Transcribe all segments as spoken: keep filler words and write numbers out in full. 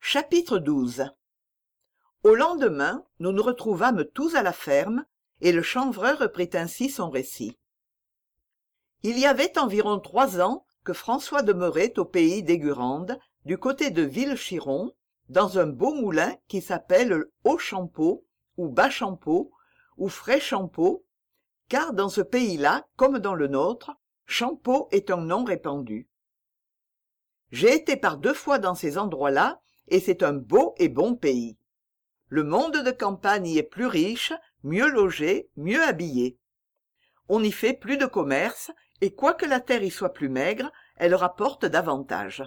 Chapitre douze. Au lendemain, nous nous retrouvâmes tous à la ferme, et le chanvreur reprit ainsi son récit. Il y avait environ trois ans que François demeurait au pays d'Aigurande, du côté de Villechiron, dans un beau moulin qui s'appelle Haut-Champeau, ou Bas-Champeau, ou Frais-Champeau, car dans ce pays-là, comme dans le nôtre, Champeau est un nom répandu. J'ai été par deux fois dans ces endroits-là, et c'est un beau et bon pays. Le monde de campagne y est plus riche, mieux logé, mieux habillé. On y fait plus de commerce, et quoique la terre y soit plus maigre, elle rapporte davantage.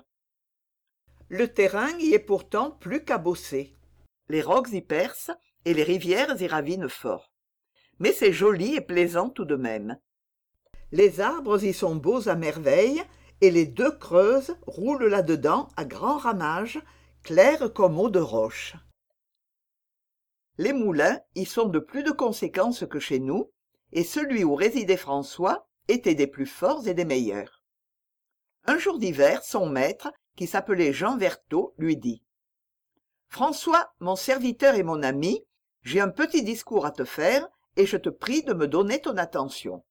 Le terrain y est pourtant plus cabossé. Les rocs y percent, et les rivières y ravinent fort. Mais c'est joli et plaisant tout de même. Les arbres y sont beaux à merveille, et les deux creuses roulent là-dedans à grands ramages, clairs comme eau de roche. Les moulins y sont de plus de conséquence que chez nous, et celui où résidait François était des plus forts et des meilleurs. Un jour d'hiver, son maître, qui s'appelait Jean Vertot, lui dit « François, mon serviteur et mon ami, j'ai un petit discours à te faire, et je te prie de me donner ton attention.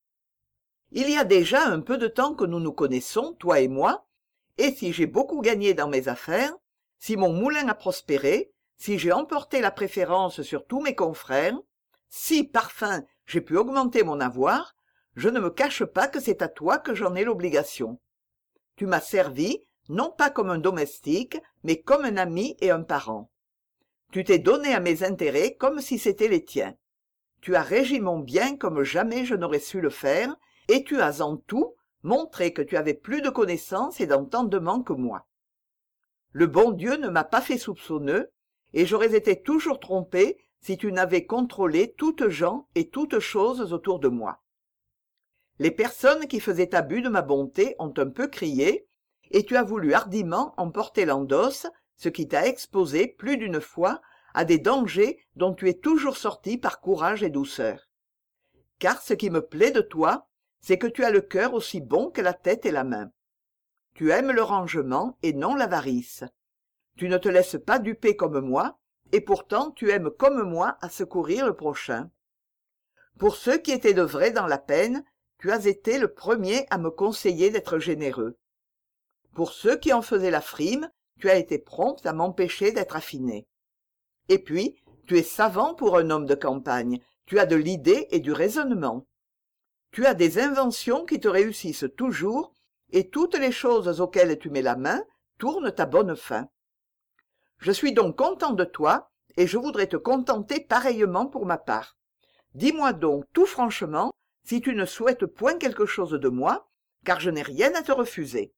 Il y a déjà un peu de temps que nous nous connaissons, toi et moi, et si j'ai beaucoup gagné dans mes affaires, si mon moulin a prospéré, si j'ai emporté la préférence sur tous mes confrères, si, par fin, j'ai pu augmenter mon avoir, je ne me cache pas que c'est à toi que j'en ai l'obligation. Tu m'as servi, non pas comme un domestique, mais comme un ami et un parent. Tu t'es donné à mes intérêts comme si c'étaient les tiens. Tu as régi mon bien comme jamais je n'aurais su le faire, et tu as en tout montré que tu avais plus de connaissances et d'entendement que moi. Le bon Dieu ne m'a pas fait soupçonneux, et j'aurais été toujours trompé si tu n'avais contrôlé toutes gens et toutes choses autour de moi. Les personnes qui faisaient abus de ma bonté ont un peu crié, et tu as voulu hardiment en porter l'endosse, ce qui t'a exposé plus d'une fois à des dangers dont tu es toujours sorti par courage et douceur. Car ce qui me plaît de toi, c'est que tu as le cœur aussi bon que la tête et la main. Tu aimes le rangement et non l'avarice. Tu ne te laisses pas duper comme moi, et pourtant tu aimes comme moi à secourir le prochain. Pour ceux qui étaient de vrais dans la peine, tu as été le premier à me conseiller d'être généreux. Pour ceux qui en faisaient la frime, tu as été prompt à m'empêcher d'être affiné. Et puis, tu es savant pour un homme de campagne, tu as de l'idée et du raisonnement. Tu as des inventions qui te réussissent toujours, et toutes les choses auxquelles tu mets la main tournent à bonne fin. Je suis donc content de toi, et je voudrais te contenter pareillement pour ma part. Dis-moi donc tout franchement si tu ne souhaites point quelque chose de moi, car je n'ai rien à te refuser.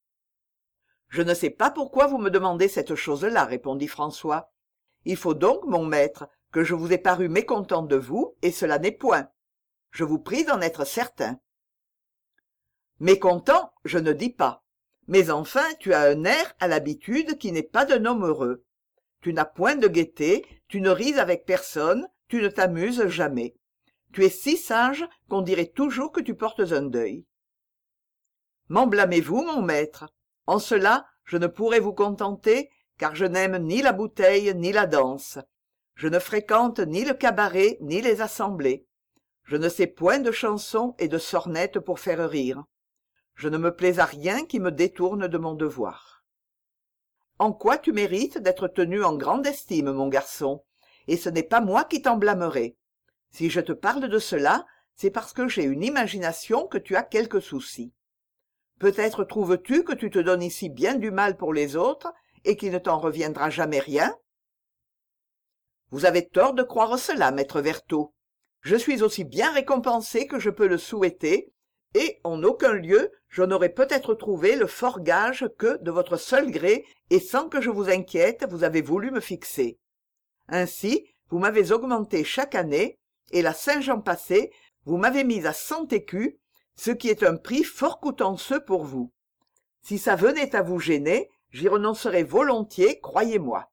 Je ne sais pas pourquoi vous me demandez cette chose-là, répondit François. Il faut donc, mon maître, que je vous ai paru mécontent de vous, et cela n'est point. Je vous prie d'en être certain. Mécontent, je ne dis pas. Mais enfin, tu as un air à l'habitude qui n'est pas d'un homme heureux. Tu n'as point de gaieté, tu ne ris avec personne, tu ne t'amuses jamais. Tu es si sage qu'on dirait toujours que tu portes un deuil. M'en blâmez-vous, mon maître? En cela, je ne pourrais vous contenter, car je n'aime ni la bouteille ni la danse. Je ne fréquente ni le cabaret ni les assemblées. Je ne sais point de chansons et de sornettes pour faire rire. Je ne me plais à rien qui me détourne de mon devoir. En quoi tu mérites d'être tenu en grande estime, mon garçon, et ce n'est pas moi qui t'en blâmerai. Si je te parle de cela, c'est parce que j'ai une imagination que tu as quelques soucis. Peut-être trouves-tu que tu te donnes ici bien du mal pour les autres, et qu'il ne t'en reviendra jamais rien? Vous avez tort de croire cela, maître Vertot. Je suis aussi bien récompensé que je peux le souhaiter, et en aucun lieu je n'aurais peut-être trouvé le fort gage que, de votre seul gré, et sans que je vous inquiète, vous avez voulu me fixer. Ainsi, vous m'avez augmenté chaque année, et la Saint-Jean passée, vous m'avez mis à cent écus, ce qui est un prix fort coûtentieux pour vous. Si ça venait à vous gêner, j'y renoncerais volontiers, croyez-moi.